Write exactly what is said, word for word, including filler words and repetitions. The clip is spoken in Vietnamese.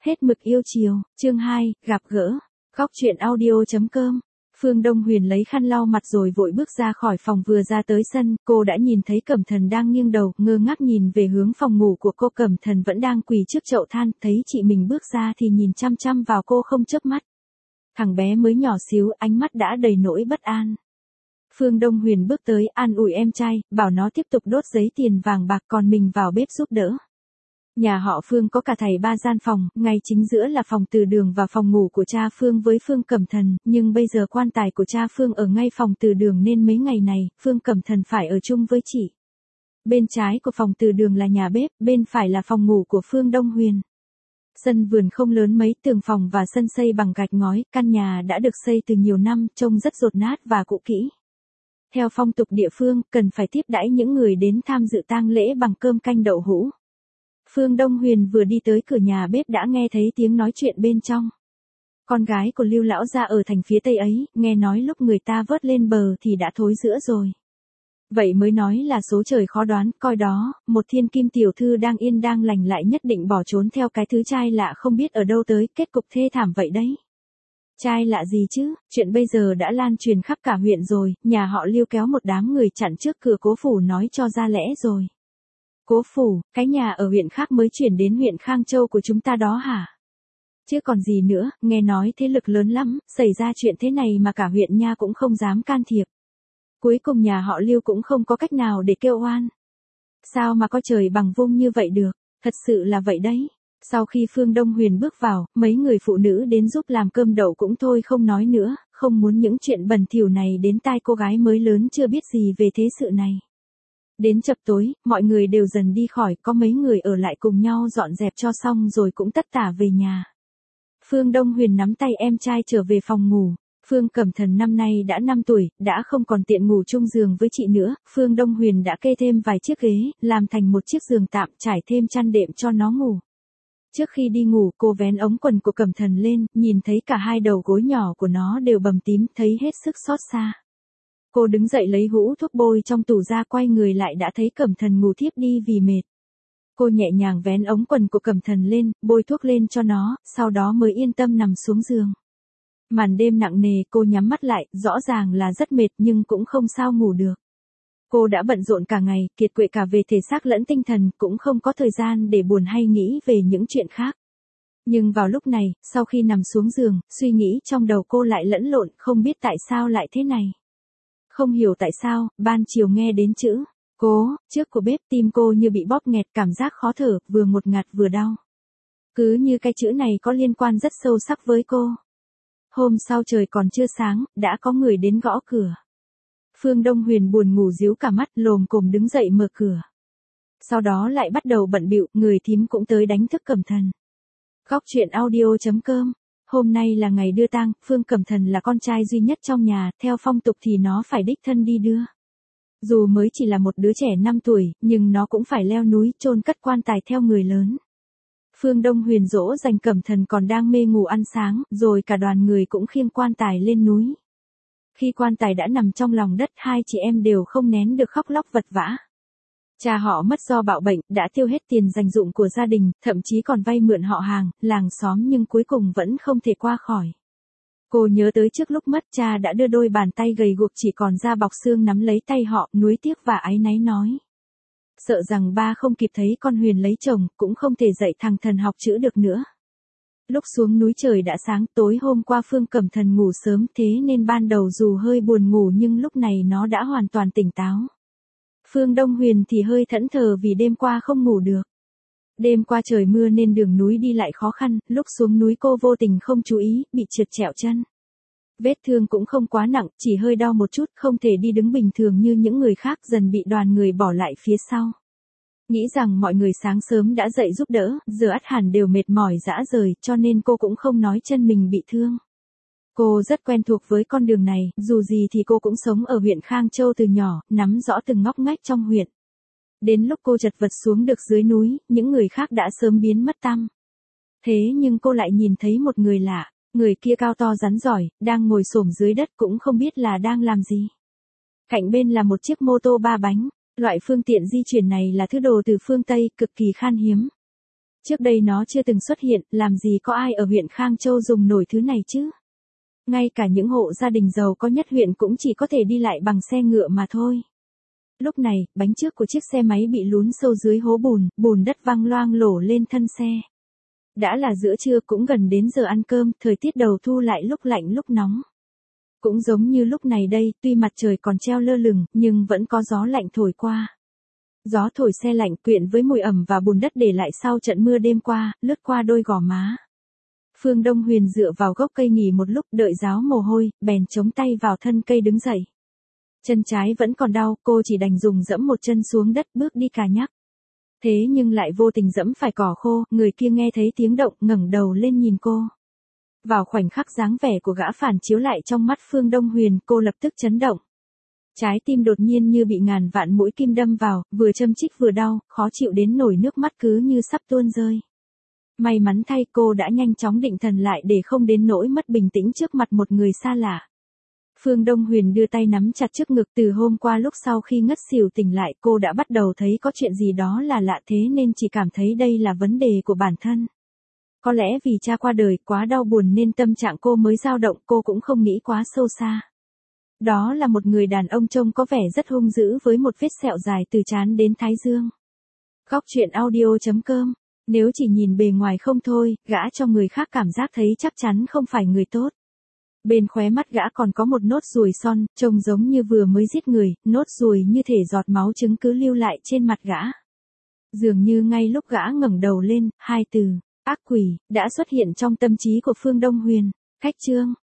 Hết mực yêu chiều, chương hai, gặp gỡ. Góc truyện audio chấm com. Phương Đông Huyền lấy khăn lau mặt rồi vội bước ra khỏi phòng, vừa ra tới sân, cô đã nhìn thấy Cẩm Thần đang nghiêng đầu, ngơ ngác nhìn về hướng phòng ngủ của cô. Cẩm Thần vẫn đang quỳ trước chậu than, thấy chị mình bước ra thì nhìn chăm chăm vào cô không chớp mắt. Thằng bé mới nhỏ xíu, ánh mắt đã đầy nỗi bất an. Phương Đông Huyền bước tới an ủi em trai, bảo nó tiếp tục đốt giấy tiền vàng bạc, còn mình vào bếp giúp đỡ. Nhà họ Phương có cả thảy ba gian phòng, ngay chính giữa là phòng từ đường và phòng ngủ của cha Phương với Phương Cẩm Thần, nhưng bây giờ quan tài của cha Phương ở ngay phòng từ đường nên mấy ngày này, Phương Cẩm Thần phải ở chung với chị. Bên trái của phòng từ đường là nhà bếp, bên phải là phòng ngủ của Phương Đông Huyền. Sân vườn không lớn mấy, tường phòng và sân xây bằng gạch ngói, căn nhà đã được xây từ nhiều năm, trông rất dột nát và cũ kỹ. Theo phong tục địa phương, cần phải tiếp đãi những người đến tham dự tang lễ bằng cơm canh đậu hũ. Phương Đông Huyền vừa đi tới cửa nhà bếp đã nghe thấy tiếng nói chuyện bên trong. Con gái của Lưu lão gia ở thành phía tây ấy, nghe nói lúc người ta vớt lên bờ thì đã thối rữa rồi. Vậy mới nói là số trời khó đoán, coi đó, một thiên kim tiểu thư đang yên đang lành lại nhất định bỏ trốn theo cái thứ trai lạ không biết ở đâu tới, kết cục thê thảm vậy đấy. Trai lạ gì chứ, chuyện bây giờ đã lan truyền khắp cả huyện rồi, nhà họ Lưu kéo một đám người chặn trước cửa cố phủ nói cho ra lẽ rồi. Cố phủ, cái nhà ở huyện khác mới chuyển đến huyện Khang Châu của chúng ta đó hả? Chứ còn gì nữa, nghe nói thế lực lớn lắm, xảy ra chuyện thế này mà cả huyện nha cũng không dám can thiệp. Cuối cùng nhà họ Lưu cũng không có cách nào để kêu oan. Sao mà có trời bằng vung như vậy được, thật sự là vậy đấy. Sau khi Phương Đông Huyền bước vào, mấy người phụ nữ đến giúp làm cơm đậu cũng thôi không nói nữa, không muốn những chuyện bẩn thỉu này đến tai cô gái mới lớn chưa biết gì về thế sự này. Đến chập tối, mọi người đều dần đi khỏi, có mấy người ở lại cùng nhau dọn dẹp cho xong rồi cũng tất tả về nhà. Phương Đông Huyền nắm tay em trai trở về phòng ngủ. Phương Cẩm Thần năm nay đã năm tuổi, đã không còn tiện ngủ chung giường với chị nữa, Phương Đông Huyền đã kê thêm vài chiếc ghế, làm thành một chiếc giường tạm, trải thêm chăn đệm cho nó ngủ. Trước khi đi ngủ, cô vén ống quần của Cẩm Thần lên, nhìn thấy cả hai đầu gối nhỏ của nó đều bầm tím, thấy hết sức xót xa. Cô đứng dậy lấy hũ thuốc bôi trong tủ ra, quay người lại đã thấy Cẩm Thần ngủ thiếp đi vì mệt. Cô nhẹ nhàng vén ống quần của Cẩm Thần lên, bôi thuốc lên cho nó, sau đó mới yên tâm nằm xuống giường. Màn đêm nặng nề, cô nhắm mắt lại, rõ ràng là rất mệt nhưng cũng không sao ngủ được. Cô đã bận rộn cả ngày, kiệt quệ cả về thể xác lẫn tinh thần, cũng không có thời gian để buồn hay nghĩ về những chuyện khác. Nhưng vào lúc này, sau khi nằm xuống giường, suy nghĩ trong đầu cô lại lẫn lộn, không biết tại sao lại thế này. Không hiểu tại sao, ban chiều nghe đến chữ cố, trước của bếp, tim cô như bị bóp nghẹt, cảm giác khó thở, vừa một ngạt vừa đau. Cứ như cái chữ này có liên quan rất sâu sắc với cô. Hôm sau trời còn chưa sáng, đã có người đến gõ cửa. Phương Đông Huyền buồn ngủ díu cả mắt, lồm cồm đứng dậy mở cửa. Sau đó lại bắt đầu bận bịu, người thím cũng tới đánh thức Cẩm Thần. Góc truyện audio chấm com. Hôm nay là ngày đưa tang, Phương Cẩm Thần là con trai duy nhất trong nhà, theo phong tục thì nó phải đích thân đi đưa. Dù mới chỉ là một đứa trẻ năm tuổi, nhưng nó cũng phải leo núi chôn cất quan tài theo người lớn. Phương Đông Huyền dỗ dành Cẩm Thần còn đang mê ngủ ăn sáng, rồi cả đoàn người cũng khiêng quan tài lên núi. Khi quan tài đã nằm trong lòng đất, hai chị em đều không nén được khóc lóc vật vã. Cha họ mất do bạo bệnh, đã tiêu hết tiền dành dụm của gia đình, thậm chí còn vay mượn họ hàng, làng xóm nhưng cuối cùng vẫn không thể qua khỏi. Cô nhớ tới trước lúc mất cha đã đưa đôi bàn tay gầy guộc chỉ còn da bọc xương nắm lấy tay họ, nuối tiếc và áy náy nói. Sợ rằng ba không kịp thấy con Huyền lấy chồng, cũng không thể dạy thằng Thần học chữ được nữa. Lúc xuống núi trời đã sáng, tối hôm qua Phương Cẩm Thần ngủ sớm, thế nên ban đầu dù hơi buồn ngủ nhưng lúc này nó đã hoàn toàn tỉnh táo. Phương Đông Huyền thì hơi thẫn thờ vì đêm qua không ngủ được. Đêm qua trời mưa nên đường núi đi lại khó khăn, lúc xuống núi cô vô tình không chú ý, bị trượt trẹo chân. Vết thương cũng không quá nặng, chỉ hơi đau một chút, không thể đi đứng bình thường như những người khác, dần bị đoàn người bỏ lại phía sau. Nghĩ rằng mọi người sáng sớm đã dậy giúp đỡ, giờ ắt hẳn đều mệt mỏi rã rời, cho nên cô cũng không nói chân mình bị thương. Cô rất quen thuộc với con đường này, dù gì thì cô cũng sống ở huyện Khang Châu từ nhỏ, nắm rõ từng ngóc ngách trong huyện. Đến lúc cô chật vật xuống được dưới núi, những người khác đã sớm biến mất tăm. Thế nhưng cô lại nhìn thấy một người lạ, người kia cao to rắn giỏi, đang ngồi xổm dưới đất cũng không biết là đang làm gì. Cạnh bên là một chiếc mô tô ba bánh, loại phương tiện di chuyển này là thứ đồ từ phương Tây, cực kỳ khan hiếm. Trước đây nó chưa từng xuất hiện, làm gì có ai ở huyện Khang Châu dùng nổi thứ này chứ. Ngay cả những hộ gia đình giàu có nhất huyện cũng chỉ có thể đi lại bằng xe ngựa mà thôi. Lúc này, bánh trước của chiếc xe máy bị lún sâu dưới hố bùn, bùn đất văng loang lổ lên thân xe. Đã là giữa trưa cũng gần đến giờ ăn cơm, thời tiết đầu thu lại lúc lạnh lúc nóng. Cũng giống như lúc này đây, tuy mặt trời còn treo lơ lửng, nhưng vẫn có gió lạnh thổi qua. Gió thổi se lạnh quyện với mùi ẩm và bùn đất để lại sau trận mưa đêm qua, lướt qua đôi gò má. Phương Đông Huyền dựa vào gốc cây nghỉ một lúc đợi ráo mồ hôi, bèn chống tay vào thân cây đứng dậy. Chân trái vẫn còn đau, cô chỉ đành dùng dẫm một chân xuống đất bước đi cà nhắc. Thế nhưng lại vô tình dẫm phải cỏ khô, người kia nghe thấy tiếng động ngẩng đầu lên nhìn cô. Vào khoảnh khắc dáng vẻ của gã phản chiếu lại trong mắt Phương Đông Huyền, cô lập tức chấn động. Trái tim đột nhiên như bị ngàn vạn mũi kim đâm vào, vừa châm chích vừa đau, khó chịu đến nổi nước mắt cứ như sắp tuôn rơi. May mắn thay cô đã nhanh chóng định thần lại để không đến nỗi mất bình tĩnh trước mặt một người xa lạ. Phương Đông Huyền đưa tay nắm chặt trước ngực, từ hôm qua lúc sau khi ngất xỉu tỉnh lại cô đã bắt đầu thấy có chuyện gì đó là lạ, thế nên chỉ cảm thấy đây là vấn đề của bản thân. Có lẽ vì cha qua đời quá đau buồn nên tâm trạng cô mới dao động, cô cũng không nghĩ quá sâu xa. Đó là một người đàn ông trông có vẻ rất hung dữ với một vết sẹo dài từ trán đến thái dương. Góc truyện audio chấm com. Nếu chỉ nhìn bề ngoài không thôi, gã cho người khác cảm giác thấy chắc chắn không phải người tốt. Bên khóe mắt gã còn có một nốt ruồi son, trông giống như vừa mới giết người, nốt ruồi như thể giọt máu chứng cứ lưu lại trên mặt gã. Dường như ngay lúc gã ngẩng đầu lên, hai từ, ác quỷ, đã xuất hiện trong tâm trí của Phương Đông Huyền. Khách chương.